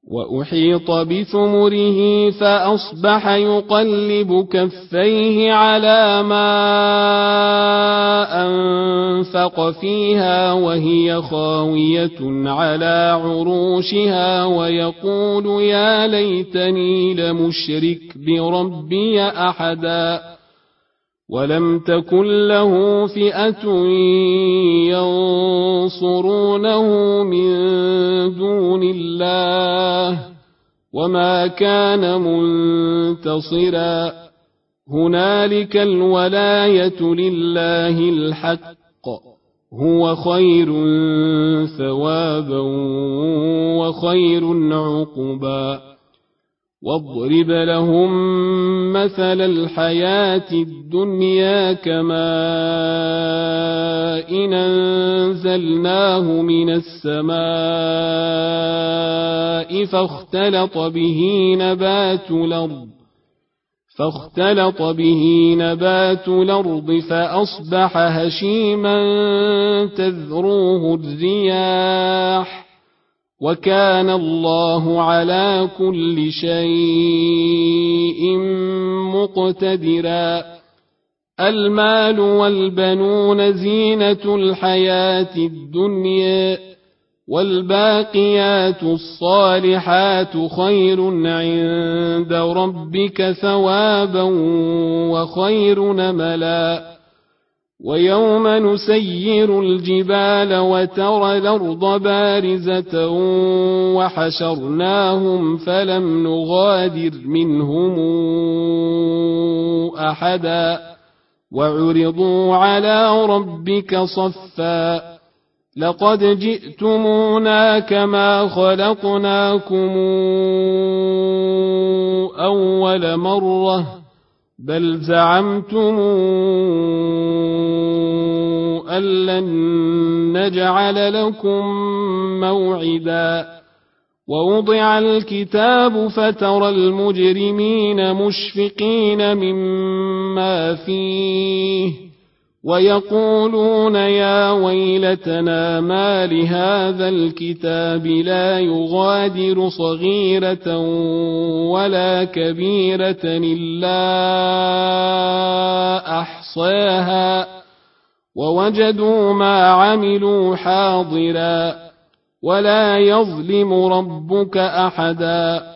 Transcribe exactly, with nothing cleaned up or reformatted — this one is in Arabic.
وأحيط بثمره فأصبح يقلب كفيه على ما أنفق فيها وهي خاوية على عروشها ويقول يا ليتني لمشرك بربي أحدا ولم تكن له فئة ينصرونه من دون الله وما كان منتصرا هنالك الولاية لله الحق هو خير ثوابا وخير عقبا واضرب لهم مثل الحياة الدنيا كماء إن أنزلناه من السماء فاختلط به نبات الأرض فاختلط به نبات الأرض فأصبح هشيما تذروه الرياح وكان الله على كل شيء مقتدرا المال والبنون زينة الحياة الدنيا والباقيات الصالحات خير عند ربك ثوابا وخير نملا ويوم نسير الجبال وترى الأرض بارزة وحشرناهم فلم نغادر منهم أحدا وعرضوا على ربك صفا لقد جئتمونا كما خلقناكم أول مرة بل زعمتم أن لن نجعل لكم موعدا ووضع الكتاب فترى المجرمين مشفقين مما فيه ويقولون يا ويلتنا ما لهذا الكتاب لا يغادر صغيرة ولا كبيرة إلا أحصاها ووجدوا ما عملوا حاضرا ولا يظلم ربك أحدا